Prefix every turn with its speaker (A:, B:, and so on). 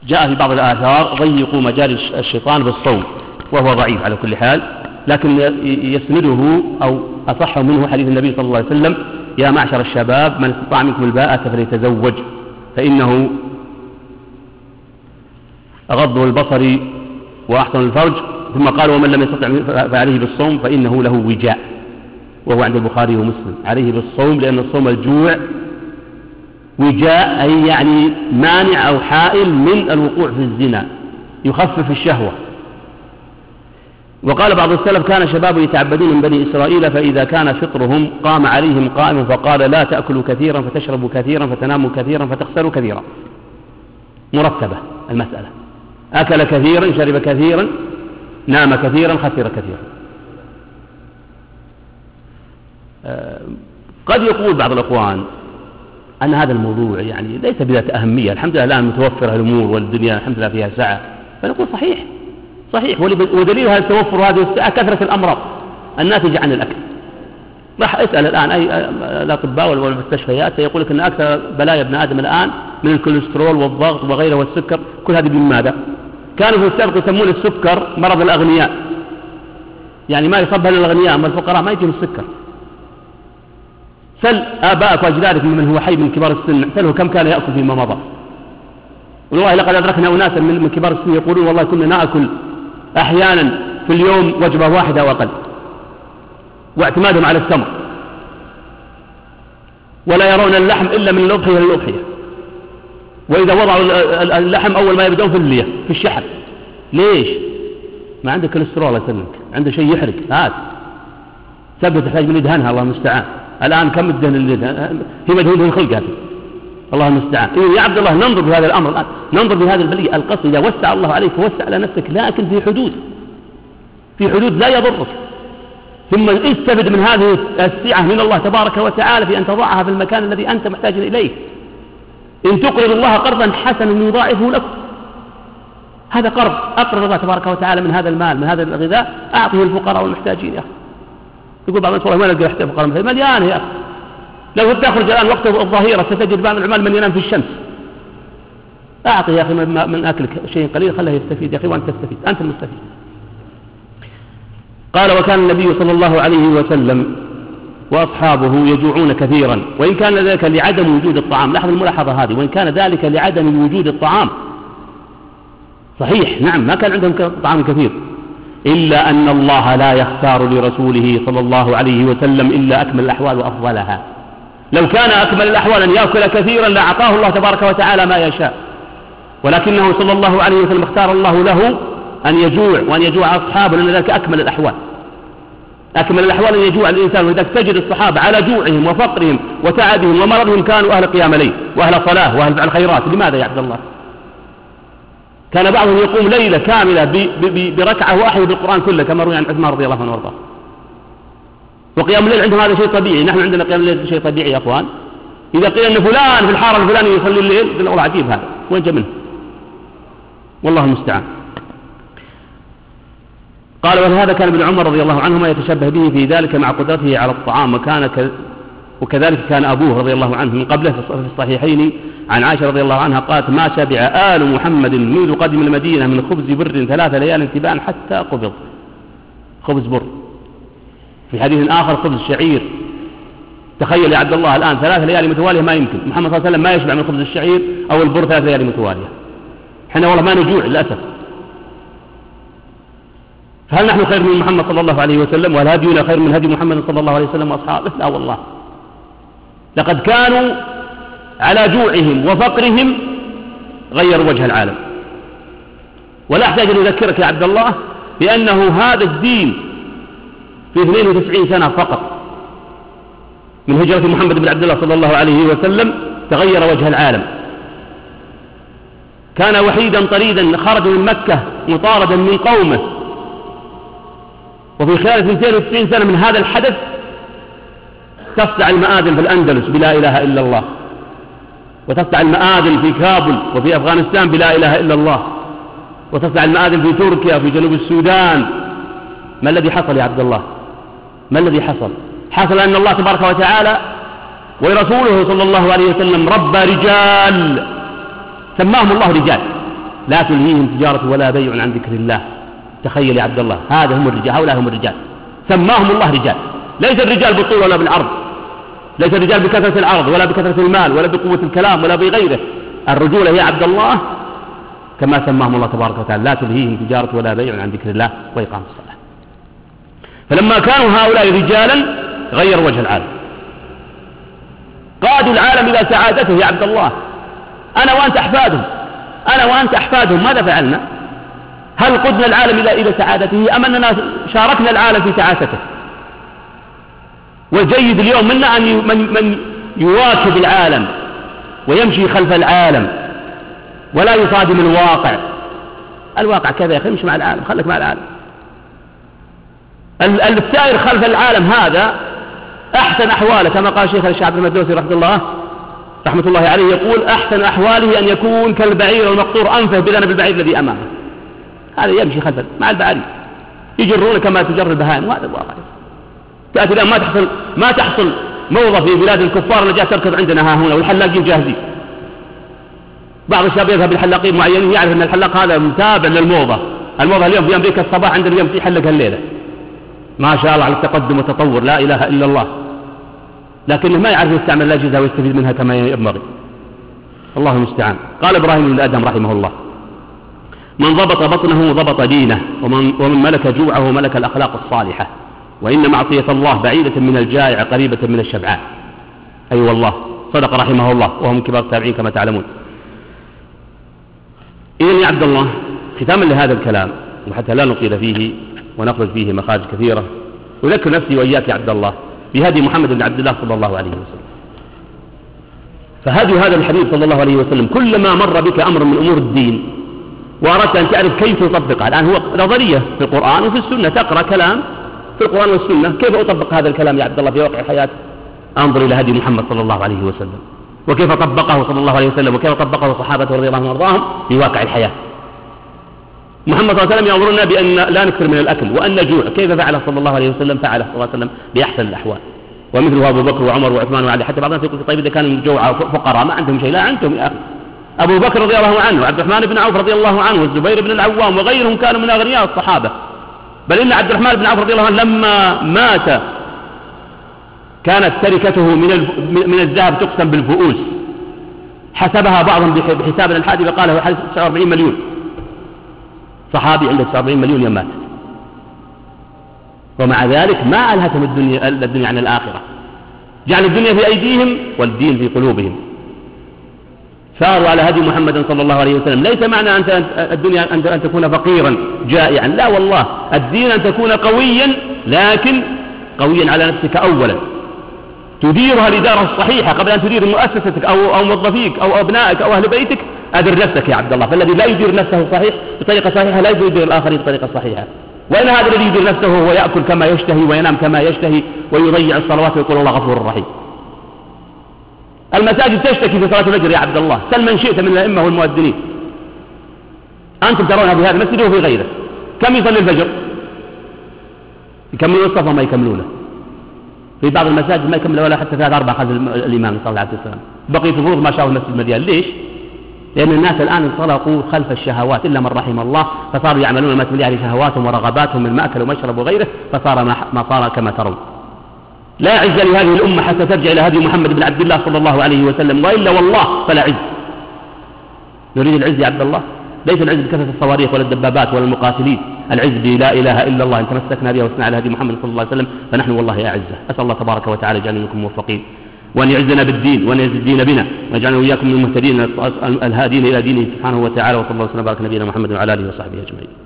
A: جاء في بعض الآثار ضيقوا مجال الشيطان بالصوم، وهو ضعيف على كل حال، لكن يسنده أو أصح منه حديث النبي صلى الله عليه وسلم: يا معشر الشباب من استطاع منكم الباءة فليتزوج فإنه أغض البصر وأحسن الفرج. ثم قال: ومن لم يستطع فعليه بالصوم فإنه له وجاء، وهو عند البخاري ومسلم. عليه بالصوم لأن الصوم الجوع، وجاء أي يعني مانع أو حائل من الوقوع في الزنا، يخفف الشهوة. وقال بعض السلف: كان شباب يتعبدون من بني إسرائيل فإذا كان فطرهم قام عليهم قائم فقال: لا تأكلوا كثيرا فتشربوا كثيرا فتناموا كثيرا فتخسروا كثيرا. مرتبة المسألة، أكل كثيرا شرب كثيرا نام كثيرا خسر كثيرا. قد يقول بعض الأخوان أن هذا الموضوع يعني ليس بذات أهمية، الحمد لله الآن متوفرة الأمور والدنيا الحمد لله فيها سعة، فنقول صحيح، ودليل هذا التوفر هذه السعة كثرة الأمراض الناتجة عن الأكل. راح اسأل الآن أي الأطباء والمستشفيات سيقول لك أن أكثر بلايا ابن آدم الآن من الكوليسترول والضغط وغيره والسكر، كل هذه من ماذا؟ كانوا في السابق يسمون السكر مرض الأغنياء، يعني ما يصاب للأغنياء أما الفقراء ما يجيهم السكر. سل آباءك وأجدادك من هو حي من كبار السن، سله كم كان يأكل فيما مضى. والله لقد أدركنا أناسا من كبار السن يقولون: والله كنا نأكل أحيانا في اليوم وجبة واحدة وأقل، واعتمادهم على التمر، ولا يرون اللحم إلا من الأضحية للأضحية، وإذا وضعوا اللحم أول ما يبدأون في اللية في الشحر. ليش؟ ما عندك كوليسترول يسلمك، عنده شيء يحرق، هات ثبت تحتاج من يدهنها، الله المستعان. الآن كم الدهن اللي هي مدهون خلق هذه، الله المستعان. يا عبد الله ننظر بهذا الأمر الآن، ننظر بهذه البلية. القصد إذا وسع الله عليك فوسع على نفسك، لكن في حدود لا يضرك. ثم استفد من هذه السعة من الله تبارك وتعالى في أن تضعها في المكان الذي أنت محتاج إليه. إن تقرض الله قرضا حسنا يضاعفه لك، هذا قرض أقرض الله تبارك وتعالى من هذا المال، من هذا الغذاء، أعطه الفقراء والمحتاجين. يا أخي يقول بعض الناس: والله ما نلقى الفقراء مليان يا أخي، لو تخرج الآن وقت الظهيرة ستجد بعض العمال من ينام في الشمس. أعطي يا أخي من أكلك شيء قليل، خله يستفيد يا أخي، وأنت تستفيد، أنت المستفيد. قال: وكان النبي صلى الله عليه وسلم وأصحابه يجوعون كثيرا، وإن كان ذلك لعدم وجود الطعام. لاحظ الملاحظة هذه، وإن كان ذلك لعدم وجود الطعام. صحيح نعم ما كان عندهم طعام كثير، إلا أن الله لا يختار لرسوله صلى الله عليه وسلم إلا أكمل الأحوال وأفضلها. لو كان أكمل الأحوال أن يأكل كثيرا لأعطاه الله تبارك وتعالى ما يشاء، ولكنه صلى الله عليه وسلم اختار الله له أن يجوع وأن يجوع أصحابه، لأن ذلك أكمل الأحوال. أكمل الأحوال أن يجوع الإنسان. ولذلك تجد الصحابة على جوعهم وفقرهم وتعبهم ومرضهم كانوا أهل قيام ليل وأهل صلاة وأهل فعل خيرات. لماذا يا عبد الله؟ كان بعضهم يقوم ليلة كاملة بركعة واحدة بالقرآن كله، كما روي عن عثمان رضي الله عنه وارضاه. وقيام الليل عندهم هذا شيء طبيعي، نحن عندنا قيام الليل شيء طبيعي يا أخوان. إذا قيل أن فلان في الحارة الفلاني يصلي الليل، قل الله عجيب هذا، وين جاء منه؟ والله المستعان. قال: ولهذا كان ابن عمر رضي الله عنهما يتشبه به في ذلك مع قدرته على الطعام، وكذلك كان أبوه رضي الله عنه من قبله. في الصحيحين عن عائشة رضي الله عنها قالت: ما شبع آل محمد منذ قدم المدينة من خبز بر 3 ليال تباعا حتى قبض. خبز بر. في حديث آخر خبز شعير. تخيل يا عبد الله الآن 3 ليالي متوالية ما يمكن. محمد صلى الله عليه وسلم ما يشبع من خبز الشعير أو البر 3 ليالي متوالية. احنا والله ما نجوع للأسف. فهل نحن خير من محمد صلى الله عليه وسلم؟ وهل هدينا خير من هدي محمد صلى الله عليه وسلم وأصحابه؟ لا والله. لقد كانوا على جوعهم وفقرهم غيروا وجه العالم. ولا أحتاج أن أذكرك يا عبد الله بأنه هذا الدين في 92 سنة فقط من هجرة محمد بن عبد الله صلى الله عليه وسلم تغير وجه العالم. كان وحيدا طريدا، خرج من مكة مطاردا من قومه، وفي خلال 92 سنة من هذا الحدث تصدع المآذن في الأندلس بلا إله إلا الله، وتصدع المآذن في كابل وفي أفغانستان بلا إله إلا الله، وتصدع المآذن في تركيا وفي جنوب السودان. ما الذي حصل يا عبد الله؟ ما الذي حصل؟ حصل أن الله تبارك وتعالى ورسوله صلى الله عليه وسلم ربى رجال، سماهم الله رجال، لا تلهيهم تجارة ولا بيع عن ذكر الله. تخيل يا عبد الله، هذا هم الرجال، هؤلاء هم الرجال، سماهم الله رجال. ليس الرجال بالطول ولا بالعرض، ليس الرجال بكثرة العرض ولا بكثرة المال ولا بقوة الكلام ولا بغيره. الرجولة هي عبد الله كما سماهم الله تبارك وتعالى، لا تلهيهم تجارة ولا بيع عن ذكر الله وإقام الصلاة. فلما كانوا هؤلاء رجالا غير وجه العالم، قادوا العالم إلى سعادته يا عبد الله. أنا وأنت أحفادهم، أنا وأنت أحفادهم، ماذا فعلنا؟ هل قدنا العالم إلى سعادته أم أننا شاركنا العالم في تعاسته؟ والجيد اليوم منا أن من يواكب العالم ويمشي خلف العالم ولا يصادم الواقع. الواقع كذا يا أخي، امشي مع العالم، خلك مع العالم. السائر خلف العالم هذا أحسن أحواله، كما قال شيخ الشيخ عبد المدوسي رحمة الله عليه، يقول أحسن أحواله أن يكون كالبعير المقطور أنفه بذنب البعير الذي أمامه. هذا يمشي خلف مع البعير، يجرون كما تجر البهائم، وهذا الواقع. تأتي الآن ما تحصل موظف في بلاد الكفار اللي جاء تركض عندنا ها هنا والحلاقين جاهزين. بعض الشباب يذهب للحلاقين معينين، يعرف أن الحلاق هذا متابع للموضة. الموضة اليوم في أمريكا الصباح عندنا اليوم يحلق الليلة، ما شاء الله على التقدم والتطور، لا إله إلا الله، لكنه ما يعرف يستعمل الأجهزة ويستفيد منها كما ينبغي. الله المستعان. قال إبراهيم بن آدم رحمه الله: من ضبط بطنه ضبط دينه، ومن ملك جوعه ملك الأخلاق الصالحة، وإن معصية الله بعيدة من الجائع قريبة من الشبعان. أي أيوة والله، صدق رحمه الله، وهم كبار التابعين كما تعلمون. إذن يا عبد الله، ختاما لهذا الكلام وحتى لا نطيل فيه ونخرج فيه مخارج كثيرة، أذكر نفسي وإياك يا عبد الله بهدي محمد بن عبد الله صلى الله عليه وسلم. فهدي هذا الحبيب صلى الله عليه وسلم كلما مر بك أمر من أمور الدين وأردت أن تعرف كيف تطبقها، الآن هو نظرية في القرآن وفي السنة، تقرأ كلام في القرآن والسنة، كيف أطبق هذا الكلام يا عبد الله في واقع حياتي؟ أنظر إلى هدي محمد صلى الله عليه وسلم، وكيف طبقه صلى الله عليه وسلم، وكيف طبقه صحابته رضي الله عنهم وارضاهم في واقع الحياة. محمد صلى الله عليه وسلم يأمرنا بأن لا نكثر من الأكل وأن نجوع، كيف فعله صلى الله عليه وسلم؟ فعله صلى الله عليه وسلم بأحسن الأحوال، ومثله أبو بكر وعمر وعثمان وعلي. حتى بعض الناس يقول طيب إذا كانوا جوعى فقراء ما عندهم شيء، لا عندهم يا أخي. أبو بكر رضي الله عنه وعبد الرحمن بن عوف رضي الله عنه والزبير بن العوام وغيرهم كانوا من أغنياء الصحابة، بل إن عبد الرحمن بن عوف رضي الله عنه لما مات كانت تركته من الذهب تقسم بالفؤوس، حسبها بعضهم بحساب الحادي فقال هو 49 مليون. صحابي عنده 49 مليون يوم مات، ومع ذلك ما ألهتهم الدنيا عن الآخرة، جعل الدنيا في أيديهم والدين في قلوبهم، ساروا على هدي محمد صلى الله عليه وسلم. ليس معنى الدنيا أن تكون فقيرا جائعا، لا والله، الدين أن تكون قويا، لكن قويا على نفسك أولا، تديرها الإدارة الصحيحة قبل أن تدير مؤسستك أو موظفيك أو أبنائك أو أهل بيتك. أدر نفسك يا عبد الله، فالذي لا يدير نفسه صحيح بطريقة صحيحة لا يدير الآخرين بطريقة صحيحة. وإن هذا الذي يدير نفسه هو يأكل كما يشتهي وينام كما يشتهي ويضيع الصلوات ويقول الله غفور رحيم. المساجد تشتكي في صلاة الفجر يا عبد الله، سل من شئت من الأئمة والمؤذنين، أنتم ترون بهذا المسجد وفي غيره، كم يصلي الفجر؟ يكملون الصف وما يكملونه، في بعض المساجد ما يكمل ولا حتى 3-4 خلف الإمام صلى الله عليه وسلم. بقية الفروض ما شاء المسجد مليان. ليش؟ لأن الناس الآن انطلقوا خلف الشهوات إلا من رحم الله، فصاروا يعملون ما تولي عليه شهواتهم ورغباتهم من مأكل ومشرب وغيره، فصار ما صار كما ترون. لا عز لهذه الأمة حتى ترجع إلى هدي محمد بن عبد الله صلى الله عليه وسلم، وإلا والله فلا عز. نريد العز يا عبد الله، ليس العز بكثرة الصواريخ ولا الدبابات ولا المقاتلين، العز بلا إله إلا الله، إن تمسكنا بها وسنا على هدي محمد صلى الله عليه وسلم فنحن والله أعزة. أسأل الله تبارك وتعالى يجعلنا منكم موفقين، وأن يعزنا بالدين وأن يعز الدين بنا، ويجعلنا وإياكم من المهتدين الهادين إلى دينه سبحانه وتعالى. وصلى الله وسلم وبارك نبينا محمد وعلى آله وصحبه أجمعين.